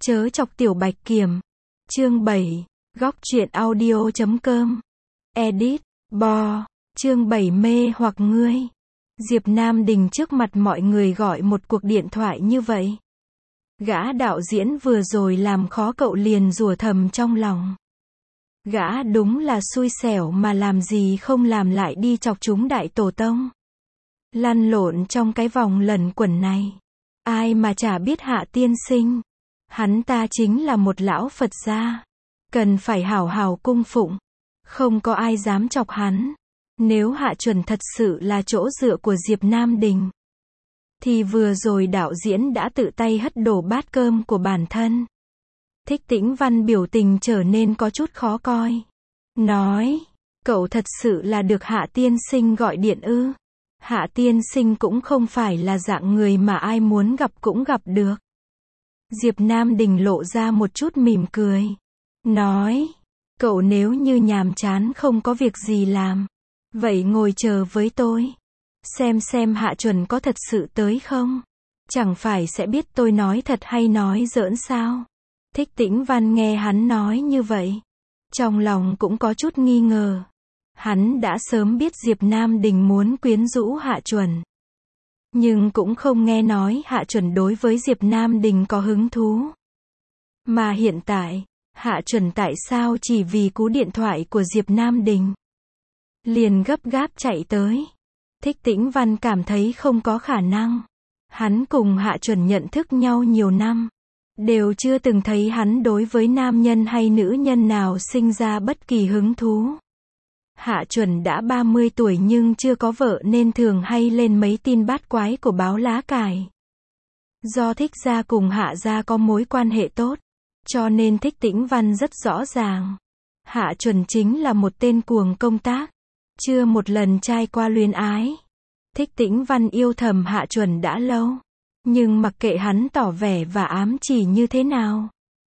Chớ chọc tiểu bạch kiểm. Chương 7. Góc truyện audio.com. Edit. Bo. Chương 7 mê hoặc ngươi. Diệp Nam Đình trước mặt mọi người gọi một cuộc điện thoại như vậy. Gã đạo diễn vừa rồi làm khó cậu liền rủa thầm trong lòng. Gã đúng là xui xẻo mà làm gì không làm lại đi chọc chúng đại tổ tông. Lăn lộn trong cái vòng lẩn quẩn này. Ai mà chả biết Hạ tiên sinh. Hắn ta chính là một lão Phật gia. Cần phải hảo hảo cung phụng. Không có ai dám chọc hắn. Nếu Hạ Chuẩn thật sự là chỗ dựa của Diệp Nam Đình, thì vừa rồi đạo diễn đã tự tay hất đổ bát cơm của bản thân. Thích Tĩnh Văn biểu tình trở nên có chút khó coi. Nói, cậu thật sự là được Hạ tiên sinh gọi điện ư? Hạ tiên sinh cũng không phải là dạng người mà ai muốn gặp cũng gặp được. Diệp Nam Đình lộ ra một chút mỉm cười. Nói, cậu nếu như nhàm chán không có việc gì làm, vậy ngồi chờ với tôi. Xem Hạ Chuẩn có thật sự tới không? Chẳng phải sẽ biết tôi nói thật hay nói giỡn sao? Thích Tĩnh Văn nghe hắn nói như vậy, trong lòng cũng có chút nghi ngờ. Hắn đã sớm biết Diệp Nam Đình muốn quyến rũ Hạ Chuẩn, nhưng cũng không nghe nói Hạ Chuẩn đối với Diệp Nam Đình có hứng thú. Mà hiện tại, Hạ Chuẩn tại sao chỉ vì cú điện thoại của Diệp Nam Đình liền gấp gáp chạy tới. Thích Tĩnh Văn cảm thấy không có khả năng. Hắn cùng Hạ Chuẩn nhận thức nhau nhiều năm, đều chưa từng thấy hắn đối với nam nhân hay nữ nhân nào sinh ra bất kỳ hứng thú. Hạ Chuẩn đã 30 tuổi nhưng chưa có vợ nên thường hay lên mấy tin bát quái của báo lá cải. Do Thích gia cùng Hạ gia có mối quan hệ tốt, cho nên Thích Tĩnh Văn rất rõ ràng. Hạ Chuẩn chính là một tên cuồng công tác, chưa một lần trai qua luyến ái. Thích Tĩnh Văn yêu thầm Hạ Chuẩn đã lâu, nhưng mặc kệ hắn tỏ vẻ và ám chỉ như thế nào,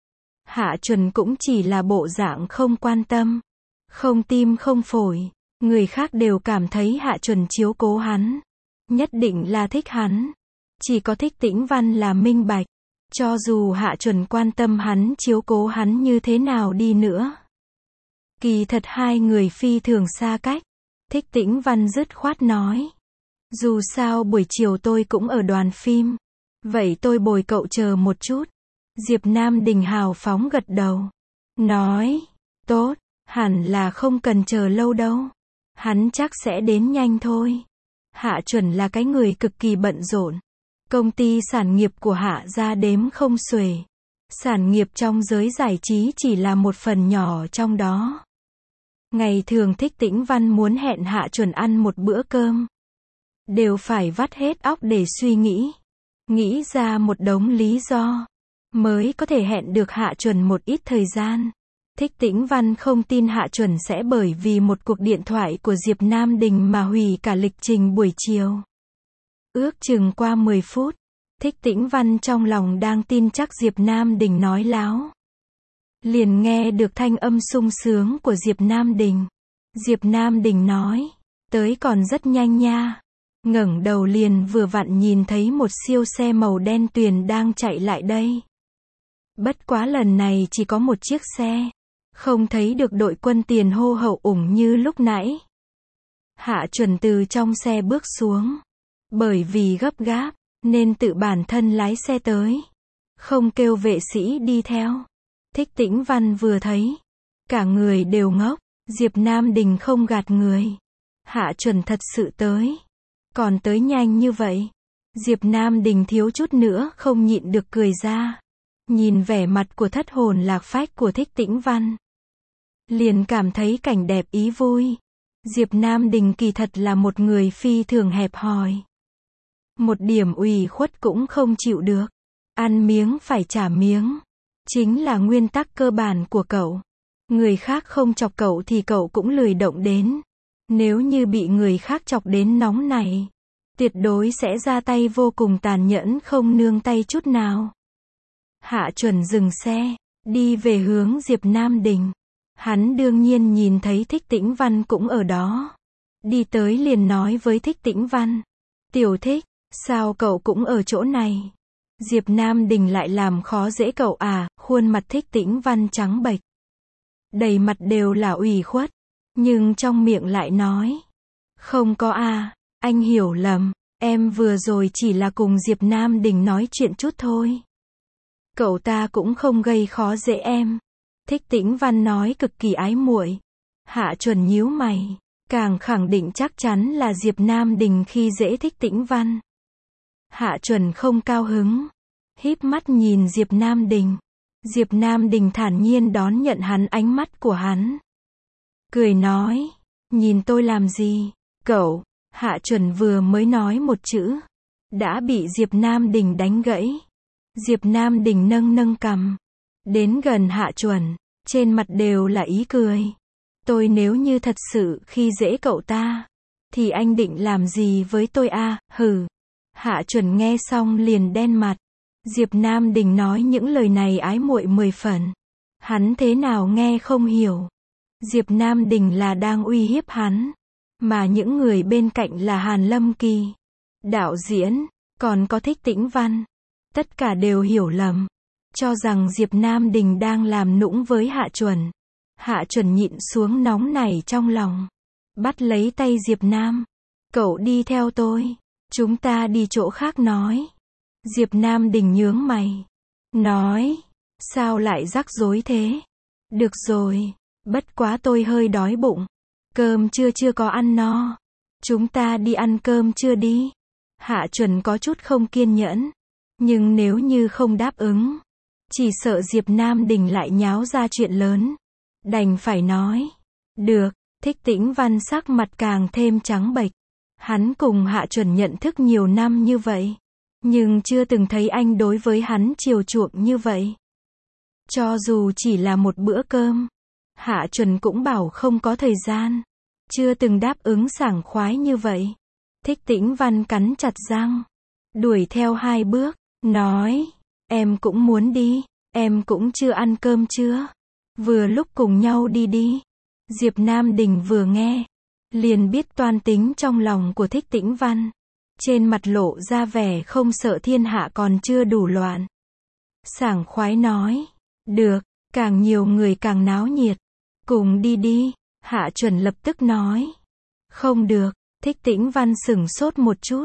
Hạ Chuẩn cũng chỉ là bộ dạng không quan tâm, không tim không phổi. Người khác đều cảm thấy Hạ Chuẩn chiếu cố hắn, nhất định là thích hắn. Chỉ có Thích Tĩnh Văn là minh bạch, cho dù Hạ Chuẩn quan tâm hắn chiếu cố hắn như thế nào đi nữa, kỳ thật hai người phi thường xa cách. Thích Tĩnh Văn dứt khoát nói, dù sao buổi chiều tôi cũng ở đoàn phim, vậy tôi bồi cậu chờ một chút. Diệp Nam Đình hào phóng gật đầu, nói, tốt, hẳn là không cần chờ lâu đâu. Hắn chắc sẽ đến nhanh thôi. Hạ Chuẩn là cái người cực kỳ bận rộn. Công ty sản nghiệp của Hạ gia đếm không xuể. Sản nghiệp trong giới giải trí chỉ là một phần nhỏ trong đó. Ngày thường Thích Tĩnh Văn muốn hẹn Hạ Chuẩn ăn một bữa cơm, đều phải vắt hết óc để suy nghĩ ra một đống lý do, mới có thể hẹn được Hạ Chuẩn một ít thời gian. Thích Tĩnh Văn không tin Hạ Chuẩn sẽ bởi vì một cuộc điện thoại của Diệp Nam Đình mà hủy cả lịch trình buổi chiều. Ước chừng qua 10 phút, Thích Tĩnh Văn trong lòng đang tin chắc Diệp Nam Đình nói láo, liền nghe được thanh âm sung sướng của Diệp Nam Đình. Diệp Nam Đình nói, tới còn rất nhanh nha. Ngẩng đầu liền vừa vặn nhìn thấy một siêu xe màu đen tuyền đang chạy lại đây. Bất quá lần này chỉ có một chiếc xe, không thấy được đội quân tiền hô hậu ủng như lúc nãy. Hạ Chuẩn từ trong xe bước xuống, bởi vì gấp gáp nên tự bản thân lái xe tới, không kêu vệ sĩ đi theo. Thích Tĩnh Văn vừa thấy, cả người đều ngốc. Diệp Nam Đình không gạt người, Hạ Chuẩn thật sự tới, còn tới nhanh như vậy. Diệp Nam Đình thiếu chút nữa không nhịn được cười ra. Nhìn vẻ mặt của thất hồn lạc phách của Thích Tĩnh Văn, liền cảm thấy cảnh đẹp ý vui. Diệp Nam Đình kỳ thật là một người phi thường hẹp hòi, một điểm ủy khuất cũng không chịu được, ăn miếng phải trả miếng, chính là nguyên tắc cơ bản của cậu. Người khác không chọc cậu thì cậu cũng lười động đến. Nếu như bị người khác chọc đến nóng này, tuyệt đối sẽ ra tay vô cùng tàn nhẫn không nương tay chút nào. Hạ Chuẩn dừng xe, đi về hướng Diệp Nam Đình. Hắn đương nhiên nhìn thấy Thích Tĩnh Văn cũng ở đó. Đi tới liền nói với Thích Tĩnh Văn, Tiểu Thích, sao cậu cũng ở chỗ này? Diệp Nam Đình lại làm khó dễ cậu à, khuôn mặt Thích Tĩnh Văn trắng bệch. Đầy mặt đều là ủy khuất, nhưng trong miệng lại nói. Không có à, anh hiểu lầm, em vừa rồi chỉ là cùng Diệp Nam Đình nói chuyện chút thôi. Cậu ta cũng không gây khó dễ em. Thích Tĩnh Văn nói cực kỳ ái muội. Hạ Chuẩn nhíu mày, càng khẳng định chắc chắn là Diệp Nam Đình khi dễ Thích Tĩnh Văn. Hạ Chuẩn không cao hứng, híp mắt nhìn Diệp Nam Đình. Diệp Nam Đình thản nhiên đón nhận ánh mắt của hắn. Cười nói, nhìn tôi làm gì, cậu. Hạ Chuẩn vừa mới nói một chữ, đã bị Diệp Nam Đình đánh gãy. Diệp Nam Đình nâng nâng cằm, đến gần Hạ Chuẩn, trên mặt đều là ý cười. Tôi nếu như thật sự khi dễ cậu ta, thì anh định làm gì với tôi à, hừ. Hạ Chuẩn nghe xong liền đen mặt. Diệp Nam Đình nói những lời này ái muội 10 phần. Hắn thế nào nghe không hiểu. Diệp Nam Đình là đang uy hiếp hắn, mà những người bên cạnh là Hàn Lâm Kỳ, đạo diễn, còn có Thích Tĩnh Văn. Tất cả đều hiểu lầm, cho rằng Diệp Nam Đình đang làm nũng với Hạ Chuẩn. Hạ Chuẩn nhịn xuống nóng nảy trong lòng, bắt lấy tay Diệp Nam. Cậu đi theo tôi, chúng ta đi chỗ khác nói. Diệp Nam Đình nhướng mày, nói, sao lại rắc rối thế? Được rồi, bất quá tôi hơi đói bụng. Cơm trưa chưa có ăn no. Chúng ta đi ăn cơm trưa đi. Hạ Chuẩn có chút không kiên nhẫn. Nhưng nếu như không đáp ứng, chỉ sợ Diệp Nam Đình lại nháo ra chuyện lớn. Đành phải nói. Được. Thích Tĩnh Văn sắc mặt càng thêm trắng bệch. Hắn cùng Hạ Chuẩn nhận thức nhiều năm như vậy, nhưng chưa từng thấy anh đối với hắn chiều chuộng như vậy. Cho dù chỉ là một bữa cơm, Hạ Chuẩn cũng bảo không có thời gian. Chưa từng đáp ứng sảng khoái như vậy. Thích Tĩnh Văn cắn chặt răng, đuổi theo 2 bước, nói, em cũng muốn đi, em cũng chưa ăn cơm trưa. Vừa lúc cùng nhau đi đi. Diệp Nam Đình vừa nghe, liền biết toan tính trong lòng của Thích Tĩnh Văn. Trên mặt lộ ra vẻ không sợ thiên hạ còn chưa đủ loạn. Sảng khoái nói, được, càng nhiều người càng náo nhiệt. Cùng đi đi. Hạ Chuẩn lập tức nói. Không được. Thích Tĩnh Văn sửng sốt một chút,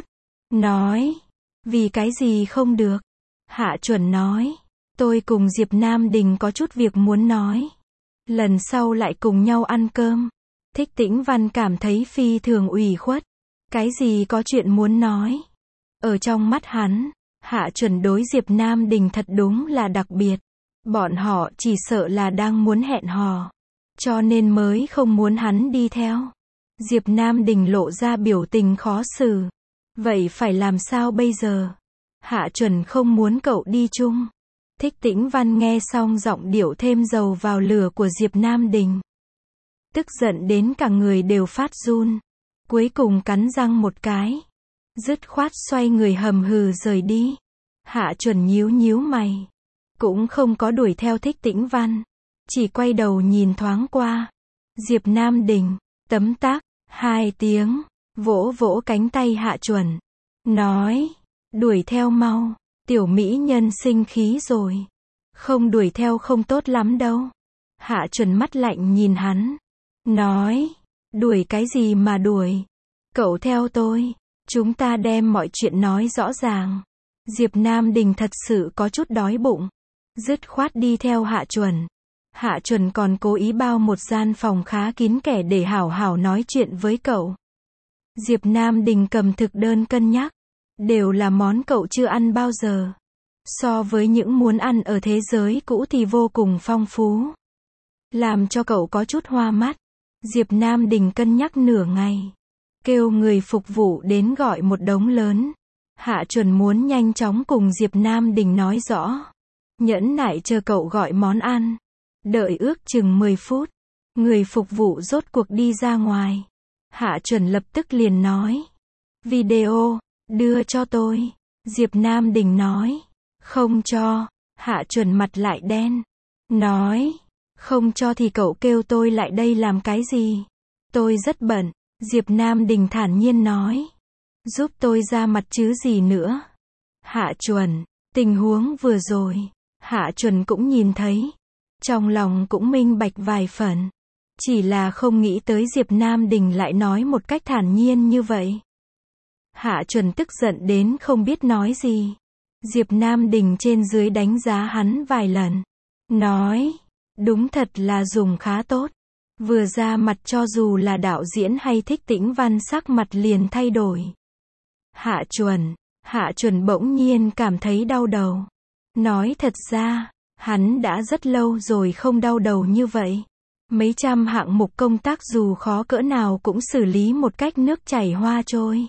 nói, vì cái gì không được? Hạ Chuẩn nói, tôi cùng Diệp Nam Đình có chút việc muốn nói. Lần sau lại cùng nhau ăn cơm. Thích Tĩnh Văn cảm thấy phi thường ủy khuất. Cái gì có chuyện muốn nói? Ở trong mắt hắn, Hạ Chuẩn đối Diệp Nam Đình thật đúng là đặc biệt. Bọn họ chỉ sợ là đang muốn hẹn hò, cho nên mới không muốn hắn đi theo. Diệp Nam Đình lộ ra biểu tình khó xử. Vậy phải làm sao bây giờ? Hạ Chuẩn không muốn cậu đi chung. Thích Tĩnh Văn nghe xong giọng điệu thêm dầu vào lửa của Diệp Nam Đình. Tức giận đến cả người đều phát run. Cuối cùng cắn răng một cái, dứt khoát xoay người hầm hừ rời đi. Hạ Chuẩn nhíu nhíu mày, cũng không có đuổi theo Thích Tĩnh Văn, chỉ quay đầu nhìn thoáng qua. Diệp Nam Đình, tấm tắc, 2 tiếng, vỗ vỗ cánh tay Hạ Chuẩn, nói, đuổi theo mau, tiểu mỹ nhân sinh khí rồi. Không đuổi theo không tốt lắm đâu. Hạ Chuẩn mắt lạnh nhìn hắn, nói, đuổi cái gì mà đuổi? Cậu theo tôi, chúng ta đem mọi chuyện nói rõ ràng. Diệp Nam Đình thật sự có chút đói bụng, dứt khoát đi theo Hạ Chuẩn. Hạ Chuẩn còn cố ý bao một gian phòng khá kín kẽ để hảo hảo nói chuyện với cậu. Diệp Nam Đình cầm thực đơn cân nhắc, đều là món cậu chưa ăn bao giờ. So với những muốn ăn ở thế giới cũ thì vô cùng phong phú, làm cho cậu có chút hoa mắt. Diệp Nam Đình cân nhắc nửa ngày, kêu người phục vụ đến gọi một đống lớn. Hạ Chuẩn muốn nhanh chóng cùng Diệp Nam Đình nói rõ, nhẫn nại chờ cậu gọi món ăn. Đợi ước chừng 10 phút, người phục vụ rốt cuộc đi ra ngoài. Hạ Chuẩn lập tức liền nói, video, đưa cho tôi. Diệp Nam Đình nói, không cho. Hạ Chuẩn mặt lại đen, nói, không cho thì cậu kêu tôi lại đây làm cái gì? Tôi rất bận. Diệp Nam Đình thản nhiên nói, giúp tôi ra mặt chứ gì nữa. Hạ Chuẩn, Tình huống vừa rồi, Hạ Chuẩn cũng nhìn thấy. Trong lòng cũng minh bạch vài phần. Chỉ là không nghĩ tới Diệp Nam Đình lại nói một cách thản nhiên như vậy. Hạ Chuẩn tức giận đến không biết nói gì. Diệp Nam Đình trên dưới đánh giá hắn vài lần. Nói, đúng thật là dùng khá tốt. Vừa ra mặt cho dù là đạo diễn hay Thích Tĩnh Văn sắc mặt liền thay đổi. Hạ Chuẩn bỗng nhiên cảm thấy đau đầu. Nói thật ra, hắn đã rất lâu rồi không đau đầu như vậy. Mấy trăm hạng mục công tác dù khó cỡ nào cũng xử lý một cách nước chảy hoa trôi.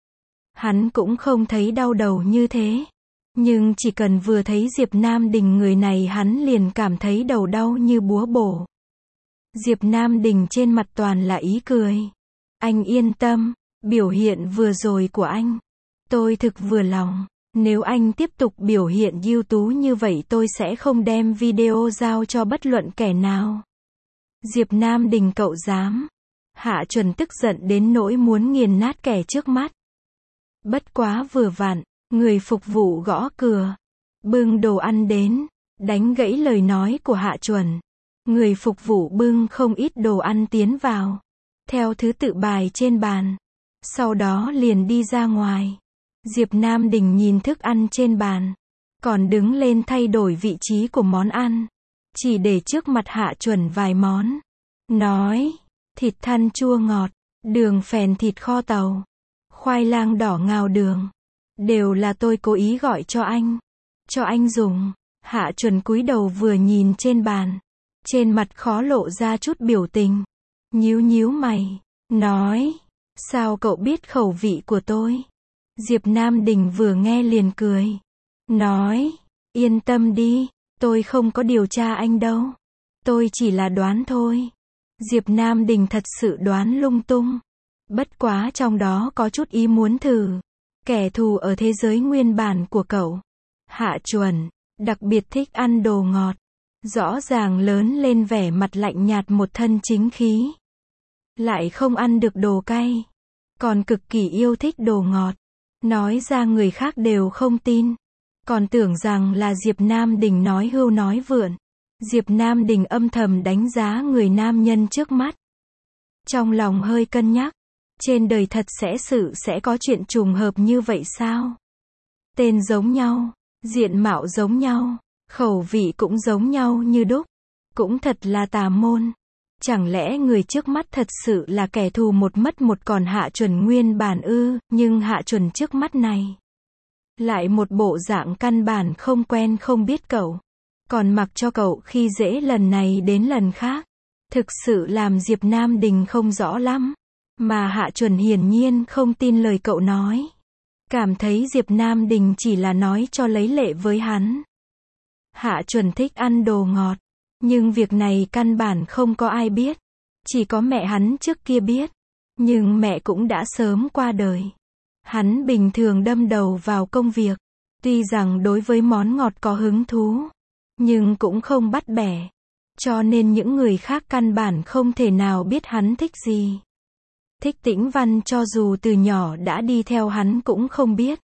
Hắn cũng không thấy đau đầu như thế. Nhưng chỉ cần vừa thấy Diệp Nam Đình người này hắn liền cảm thấy đầu đau như búa bổ. Diệp Nam Đình trên mặt toàn là ý cười. Anh yên tâm, biểu hiện vừa rồi của anh, tôi thực vừa lòng. Nếu anh tiếp tục biểu hiện ưu tú như vậy tôi sẽ không đem video giao cho bất luận kẻ nào. Diệp Nam Đình cậu dám. Hạ Chuẩn tức giận đến nỗi muốn nghiền nát kẻ trước mắt. Bất quá vừa vặn, người phục vụ gõ cửa, bưng đồ ăn đến, đánh gãy lời nói của Hạ Chuẩn. Người phục vụ bưng không ít đồ ăn tiến vào, theo thứ tự bài trên bàn. Sau đó liền đi ra ngoài. Diệp Nam Đình nhìn thức ăn trên bàn, còn đứng lên thay đổi vị trí của món ăn, chỉ để trước mặt Hạ Chuẩn vài món. Nói, thịt thăn chua ngọt, đường phèn thịt kho tàu, khoai lang đỏ ngào đường, đều là tôi cố ý gọi cho anh dùng. Hạ Chuẩn cúi đầu vừa nhìn trên bàn, trên mặt khó lộ ra chút biểu tình, nhíu mày, nói, sao cậu biết khẩu vị của tôi? Diệp Nam Đình vừa nghe liền cười, nói, yên tâm đi, tôi không có điều tra anh đâu, tôi chỉ là đoán thôi. Diệp Nam Đình thật sự đoán lung tung, bất quá trong đó có chút ý muốn thử. Kẻ thù ở thế giới nguyên bản của cậu, Hạ Chuẩn, đặc biệt thích ăn đồ ngọt, rõ ràng lớn lên vẻ mặt lạnh nhạt một thân chính khí. Lại không ăn được đồ cay, còn cực kỳ yêu thích đồ ngọt. Nói ra người khác đều không tin, còn tưởng rằng là Diệp Nam Đình nói hưu nói vượn. Diệp Nam Đình âm thầm đánh giá người nam nhân trước mắt. Trong lòng hơi cân nhắc, trên đời thật sẽ có chuyện trùng hợp như vậy sao? Tên giống nhau, diện mạo giống nhau, khẩu vị cũng giống nhau như đúc, cũng thật là tà môn. Chẳng lẽ người trước mắt thật sự là kẻ thù một mất một còn Hạ Chuẩn nguyên bản ư? Nhưng Hạ Chuẩn trước mắt này lại một bộ dạng căn bản không quen không biết cậu, còn mặc cho cậu khi dễ lần này đến lần khác. Thực sự làm Diệp Nam Đình không rõ lắm. Mà Hạ Chuẩn hiển nhiên không tin lời cậu nói, cảm thấy Diệp Nam Đình chỉ là nói cho lấy lệ với hắn. Hạ Chuẩn thích ăn đồ ngọt, nhưng việc này căn bản không có ai biết, chỉ có mẹ hắn trước kia biết, nhưng mẹ cũng đã sớm qua đời. Hắn bình thường đâm đầu vào công việc, tuy rằng đối với món ngọt có hứng thú, nhưng cũng không bắt bẻ, cho nên những người khác căn bản không thể nào biết hắn thích gì. Thích Tĩnh Văn cho dù từ nhỏ đã đi theo hắn cũng không biết.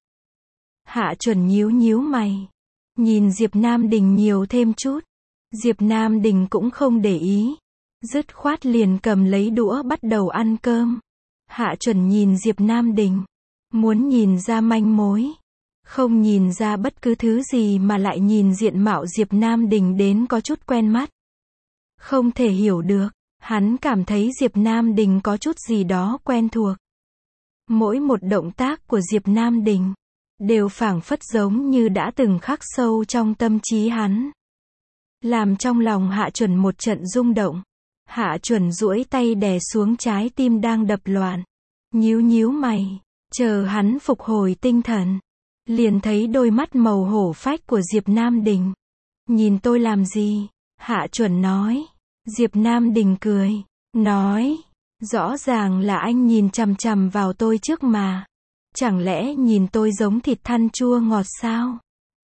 Hạ Chuẩn nhíu mày, nhìn Diệp Nam Đình nhiều thêm chút. Diệp Nam Đình cũng không để ý, dứt khoát liền cầm lấy đũa bắt đầu ăn cơm. Hạ Chuẩn nhìn Diệp Nam Đình, muốn nhìn ra manh mối, không nhìn ra bất cứ thứ gì mà lại nhìn diện mạo Diệp Nam Đình đến có chút quen mắt. Không thể hiểu được, hắn cảm thấy Diệp Nam Đình có chút gì đó quen thuộc. Mỗi một động tác của Diệp Nam Đình đều phảng phất giống như đã từng khắc sâu trong tâm trí hắn, làm trong lòng Hạ Chuẩn một trận rung động. Hạ Chuẩn duỗi tay đè xuống trái tim đang đập loạn, nhíu mày, chờ hắn phục hồi tinh thần, liền thấy đôi mắt màu hổ phách của Diệp Nam Đình. Nhìn tôi làm gì? Hạ Chuẩn nói. Diệp Nam Đình cười, nói, rõ ràng là anh nhìn chằm chằm vào tôi trước mà. Chẳng lẽ nhìn tôi giống thịt thăn chua ngọt sao?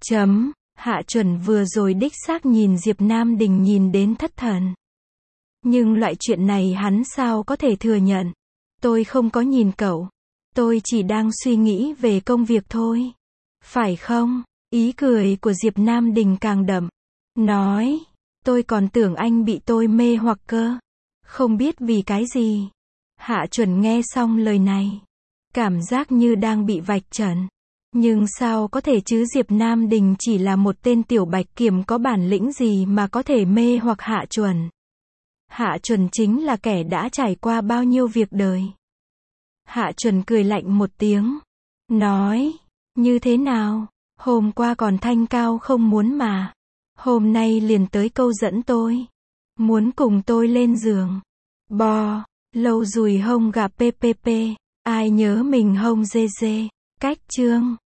Hạ Chuẩn vừa rồi đích xác nhìn Diệp Nam Đình nhìn đến thất thần. Nhưng loại chuyện này hắn sao có thể thừa nhận? Tôi không có nhìn cậu. Tôi chỉ đang suy nghĩ về công việc thôi. Phải không? Ý cười của Diệp Nam Đình càng đậm. Nói, tôi còn tưởng anh bị tôi mê hoặc cơ. Không biết vì cái gì. Hạ Chuẩn nghe xong lời này. Cảm giác như đang bị vạch trần. Nhưng sao có thể chứ, Diệp Nam Đình chỉ là một tên tiểu bạch kiểm có bản lĩnh gì mà có thể mê hoặc Hạ Chuẩn. Hạ Chuẩn chính là kẻ đã trải qua bao nhiêu việc đời. Hạ Chuẩn cười lạnh một tiếng. Nói, như thế nào, hôm qua còn thanh cao không muốn mà. Hôm nay liền tới câu dẫn tôi. Muốn cùng tôi lên giường. Bò, lâu dùi hông gà ppp, ai nhớ mình hông dê dê. Cách chương